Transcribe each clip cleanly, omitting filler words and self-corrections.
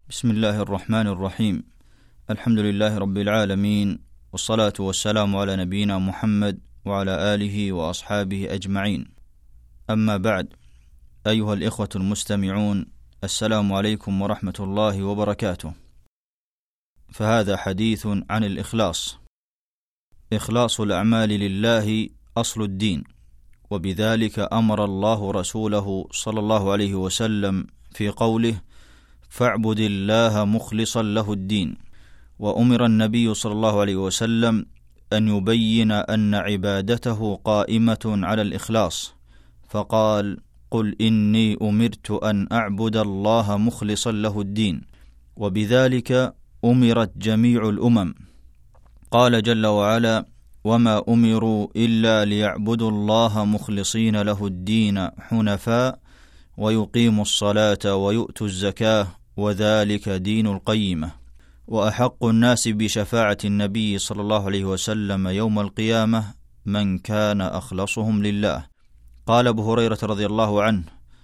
بسم الله الرحمن الرحيم. الحمد لله رب العالمين، والصلاة والسلام على نبينا محمد وعلى آله وأصحابه أجمعين. أما بعد، أيها الإخوة المستمعون، السلام عليكم ورحمة الله وبركاته. فهذا حديث عن الإخلاص. إخلاص الأعمال لله أصل الدين، وبذلك أمر الله رسوله صلى الله عليه وسلم في قوله: فاعبد الله مخلصا له الدين. وأمر النبي صلى الله عليه وسلم أن يبين أن عبادته قائمة على الإخلاص، فقال: قل إني أمرت أن أعبد الله مخلصا له الدين. وبذلك أمرت جميع الأمم. قال جل وعلا: وما أمروا إلا ليعبدوا الله مخلصين له الدين حنفاء ويقيموا الصلاة ويؤتوا الزكاة وذلك دين القيمة. وأحق الناس بشفاعة النبي صلى الله عليه وسلم يوم القيامة من كان أخلصهم لله. قال أبو هريرة رضي الله عنه: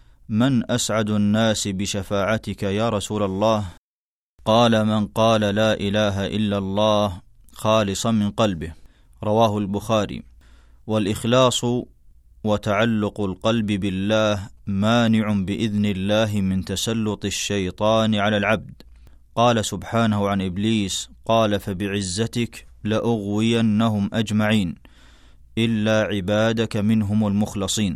من أسعد الناس بشفاعتك يا رسول الله؟ قال: من قال لا إله إلا الله خالصا من قلبه. رواه البخاري. والإخلاص وتعلق القلب بالله مانع بإذن الله من تسلط الشيطان على العبد. قال سبحانه عن إبليس: قال: فبعزتك لأغوينهم أجمعين إلا عبادك منهم المخلصين.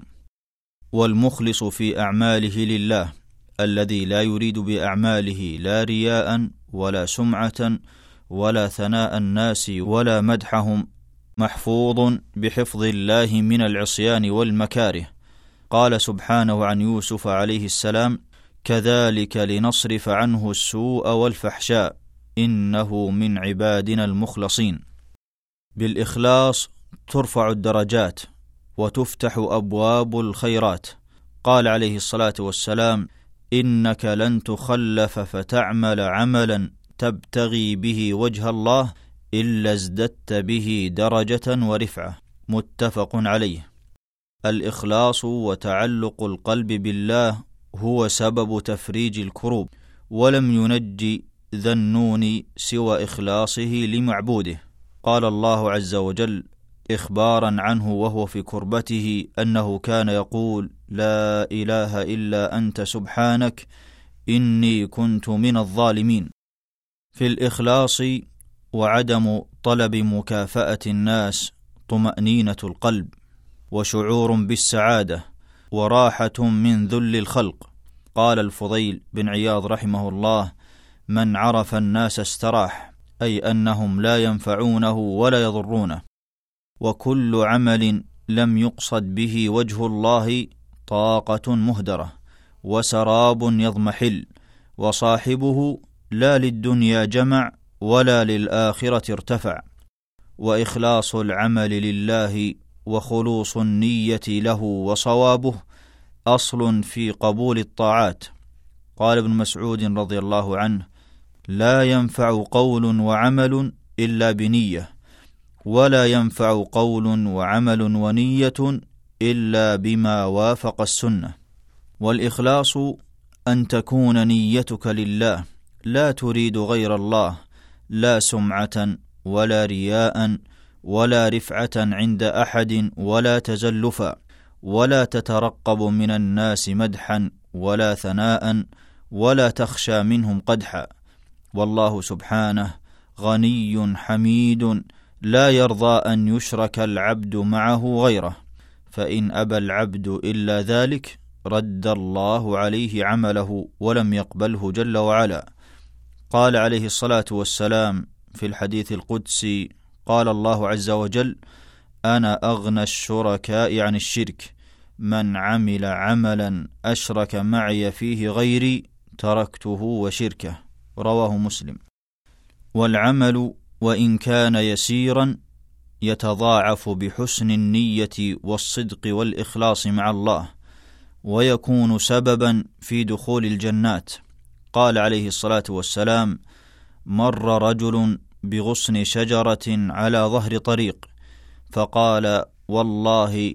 والمخلص في أعماله لله الذي لا يريد بأعماله لا رياء ولا سمعة ولا ثناء الناس ولا مدحهم، محفوظ بحفظ الله من العصيان والمكاره. قال سبحانه عن يوسف عليه السلام: كذلك لنصرف عنه السوء والفحشاء إنه من عبادنا المخلصين. بالإخلاص ترفع الدرجات وتفتح أبواب الخيرات. قال عليه الصلاة والسلام: إنك لن تخلف فتعمل عملا تبتغي به وجه الله إلا ازددت به درجة ورفعة. متفق عليه. الإخلاص وتعلق القلب بالله هو سبب تفريج الكروب، ولم ينجي ذا النون سوى إخلاصه لمعبوده. قال الله عز وجل إخبارا عنه وهو في كربته أنه كان يقول: لا إله إلا أنت سبحانك إني كنت من الظالمين. في الإخلاص وعدم طلب مكافأة الناس طمأنينة القلب وشعور بالسعادة وراحة من ذل الخلق. قال الفضيل بن عياض رحمه الله: من عرف الناس استراح، أي أنهم لا ينفعونه ولا يضرونه. وكل عمل لم يقصد به وجه الله طاقة مهدرة وسراب يضمحل، وصاحبه لا للدنيا جمع ولا للآخرة ارتفع. وإخلاص العمل لله وخلوص النية له وصوابه أصل في قبول الطاعات. قال ابن مسعود رضي الله عنه: لا ينفع قول وعمل إلا بنية، ولا ينفع قول وعمل ونية إلا بما وافق السنة. والإخلاص أن تكون نيتك لله، لا تريد غير الله، لا سمعة ولا رياء ولا رفعة عند أحد ولا تزلفا، ولا تترقب من الناس مدحا ولا ثناء ولا تخشى منهم قدحا. والله سبحانه غني حميد لا يرضى أن يشرك العبد معه غيره، فإن أبى العبد إلا ذلك رد الله عليه عمله ولم يقبله جل وعلا. قال عليه الصلاة والسلام في الحديث القدسي: قال الله عز وجل: أنا أغنى الشركاء عن الشرك، من عمل عملا أشرك معي فيه غيري تركته وشركه. رواه مسلم. والعمل وإن كان يسيرا يتضاعف بحسن النية والصدق والإخلاص مع الله، ويكون سببا في دخول الجنات. قال عليه الصلاة والسلام: مر رجل بغصن شجرة على ظهر طريق، فقال: والله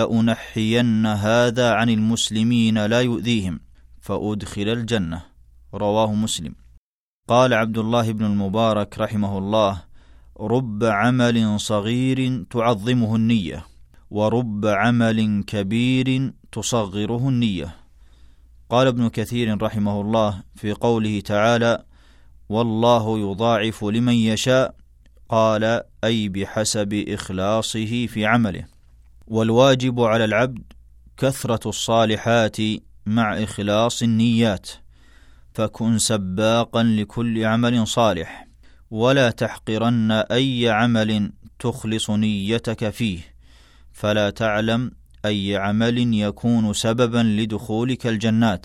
لأنحين هذا عن المسلمين لا يؤذيهم، فأدخل الجنة. رواه مسلم. قال عبد الله بن المبارك رحمه الله: رب عمل صغير تعظمه النية، ورب عمل كبير تصغره النية. قال ابن كثير رحمه الله في قوله تعالى: والله يضاعف لمن يشاء، قال: أي بحسب إخلاصه في عمله. والواجب على العبد كثرة الصالحات مع إخلاص النيات، فكن سباقا لكل عمل صالح، ولا تحقرن أي عمل تخلص نيتك فيه، فلا تعلم أي عمل يكون سببا لدخولك الجنات،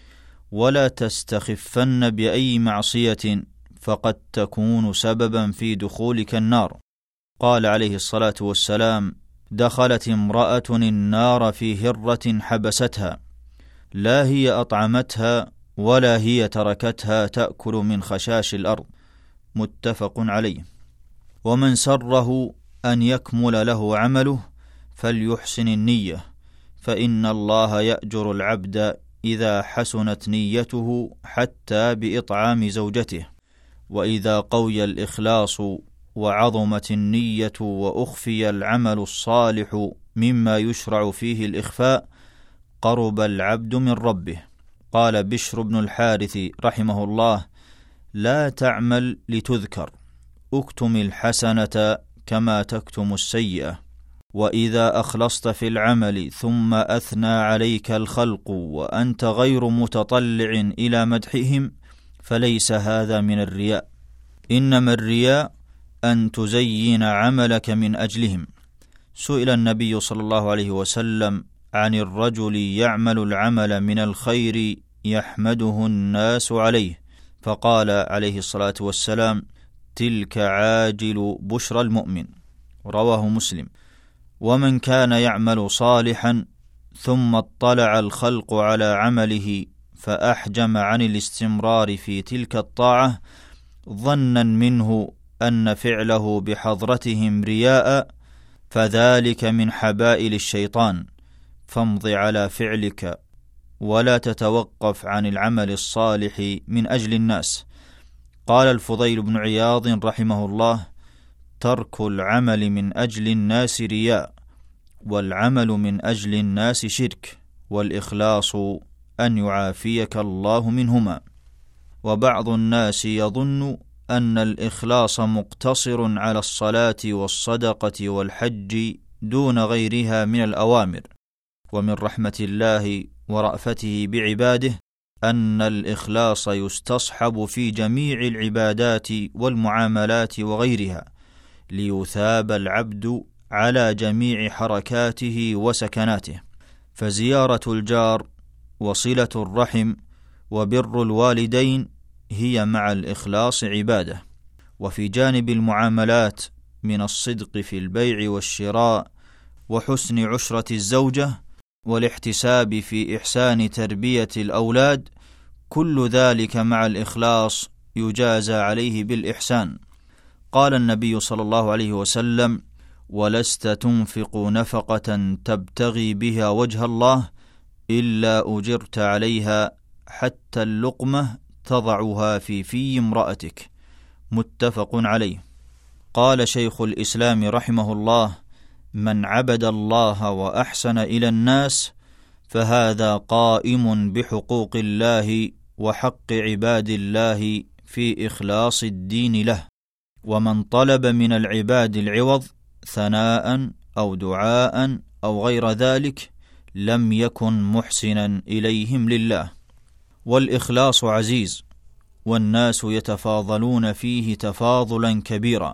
ولا تستخفن بأي معصية فقد تكون سببا في دخولك النار. قال عليه الصلاة والسلام: دخلت امرأة النار في هرة حبستها، لا هي أطعمتها ولا هي تركتها تأكل من خشاش الأرض. متفق عليه. ومن سره أن يكمل له عمله فليحسن النية، فإن الله يأجر العبد إذا حسنت نيته حتى بإطعام زوجته. وإذا قوي الإخلاص وعظمت النية وأخفي العمل الصالح مما يشرع فيه الإخفاء، قرب العبد من ربه. قال بشر بن الحارث رحمه الله: لا تعمل لتذكر، اكتم الحسنة كما تكتم السيئة. وإذا أخلصت في العمل ثم أثنى عليك الخلق وأنت غير متطلع إلى مدحهم، فليس هذا من الرياء، إنما الرياء أن تزين عملك من أجلهم. سئل النبي صلى الله عليه وسلم عن الرجل يعمل العمل من الخير يحمده الناس عليه، فقال عليه الصلاة والسلام: تلك عاجل بشرى المؤمن. رواه مسلم. ومن كان يعمل صالحا ثم اطلع الخلق على عمله فأحجم عن الاستمرار في تلك الطاعة ظنا منه أن فعله بحضرتهم رياء، فذلك من حبائل الشيطان، فامض على فعلك ولا تتوقف عن العمل الصالح من أجل الناس. قال الفضيل بن عياض رحمه الله: ترك العمل من أجل الناس رياء، والعمل من أجل الناس شرك، والإخلاص أن يعافيك الله منهما. وبعض الناس يظن أن الإخلاص مقتصر على الصلاة والصدقة والحج دون غيرها من الأوامر. ومن رحمة الله ورأفته بعباده أن الإخلاص يستصحب في جميع العبادات والمعاملات وغيرها، ليثاب العبد على جميع حركاته وسكناته. فزيارة الجار وصلة الرحم وبر الوالدين هي مع الإخلاص عبادة. وفي جانب المعاملات من الصدق في البيع والشراء وحسن عشرة الزوجة والاحتساب في إحسان تربية الأولاد، كل ذلك مع الإخلاص يجازى عليه بالإحسان. قال النبي صلى الله عليه وسلم: ولست تنفق نفقة تبتغي بها وجه الله إلا أجرت عليها حتى اللقمة تضعها في امرأتك. متفق عليه. قال شيخ الإسلام رحمه الله: من عبد الله وأحسن إلى الناس فهذا قائم بحقوق الله وحق عباد الله في إخلاص الدين له. ومن طلب من العباد العوض ثناء أو دعاء أو غير ذلك لم يكن محسنا إليهم لله. والإخلاص عزيز، والناس يتفاضلون فيه تفاضلا كبيرا،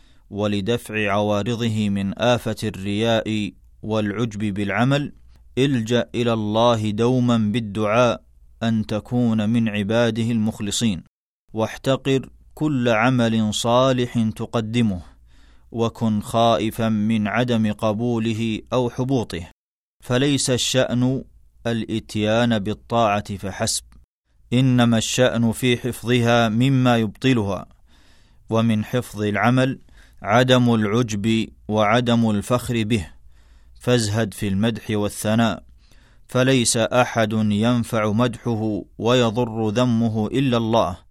ولدفع عوارضه من آفة الرياء والعجب بالعمل الجأ إلى الله دوما بالدعاء أن تكون من عباده المخلصين، واحتقر كل عمل صالح تقدمه، وكن خائفا من عدم قبوله أو حبوطه. فليس الشأن الإتيان بالطاعة فحسب، إنما الشأن في حفظها مما يبطلها. ومن حفظ العمل عدم العجب وعدم الفخر به، فازهد في المدح والثناء، فليس أحد ينفع مدحه ويضر ذمه إلا الله،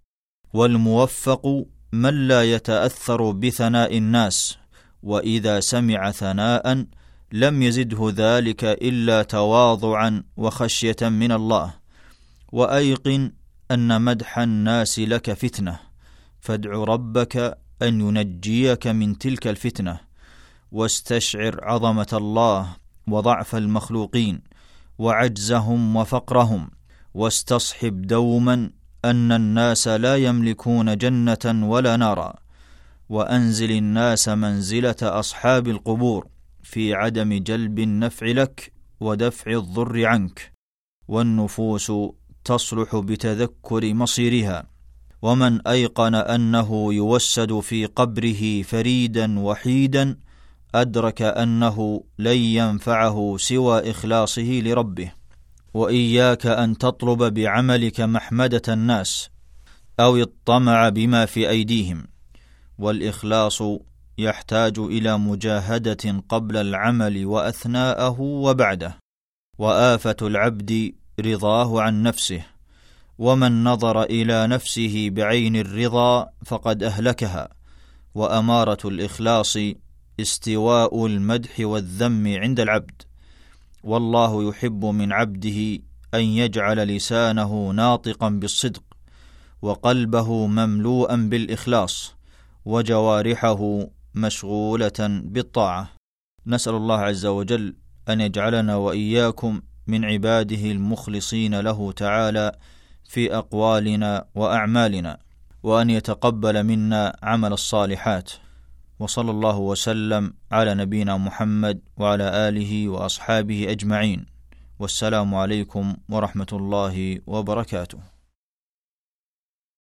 والموفق من لا يتأثر بثناء الناس، وإذا سمع ثناء لم يزده ذلك إلا تواضعا وخشية من الله. وأيقن أن مدح الناس لك فتنة، فادع ربك أن ينجيك من تلك الفتنة، واستشعر عظمة الله وضعف المخلوقين وعجزهم وفقرهم، واستصحب دوما أن الناس لا يملكون جنة ولا نارا، وأنزل الناس منزلة أصحاب القبور في عدم جلب النفع لك ودفع الضر عنك، والنفوس تصلح بتذكر مصيرها. ومن أيقن أنه يوسد في قبره فريدا وحيدا أدرك أنه لن ينفعه سوى إخلاصه لربه. وإياك أن تطلب بعملك محمدة الناس أو الطمع بما في أيديهم، والإخلاص يحتاج إلى مجاهدة قبل العمل وأثناءه وبعده. وآفة العبد رضاه عن نفسه، ومن نظر إلى نفسه بعين الرضا فقد أهلكها. وأمارة الإخلاص استواء المدح والذم عند العبد، والله يحب من عبده أن يجعل لسانه ناطقا بالصدق، وقلبه مملوءا بالإخلاص، وجوارحه مشغولة بالطاعة. نسأل الله عز وجل أن يجعلنا وإياكم من عباده المخلصين له تعالى في أقوالنا وأعمالنا، وأن يتقبل منا عمل الصالحات. وصلى الله وسلم على نبينا محمد وعلى آله وأصحابه أجمعين، والسلام عليكم ورحمة الله وبركاته.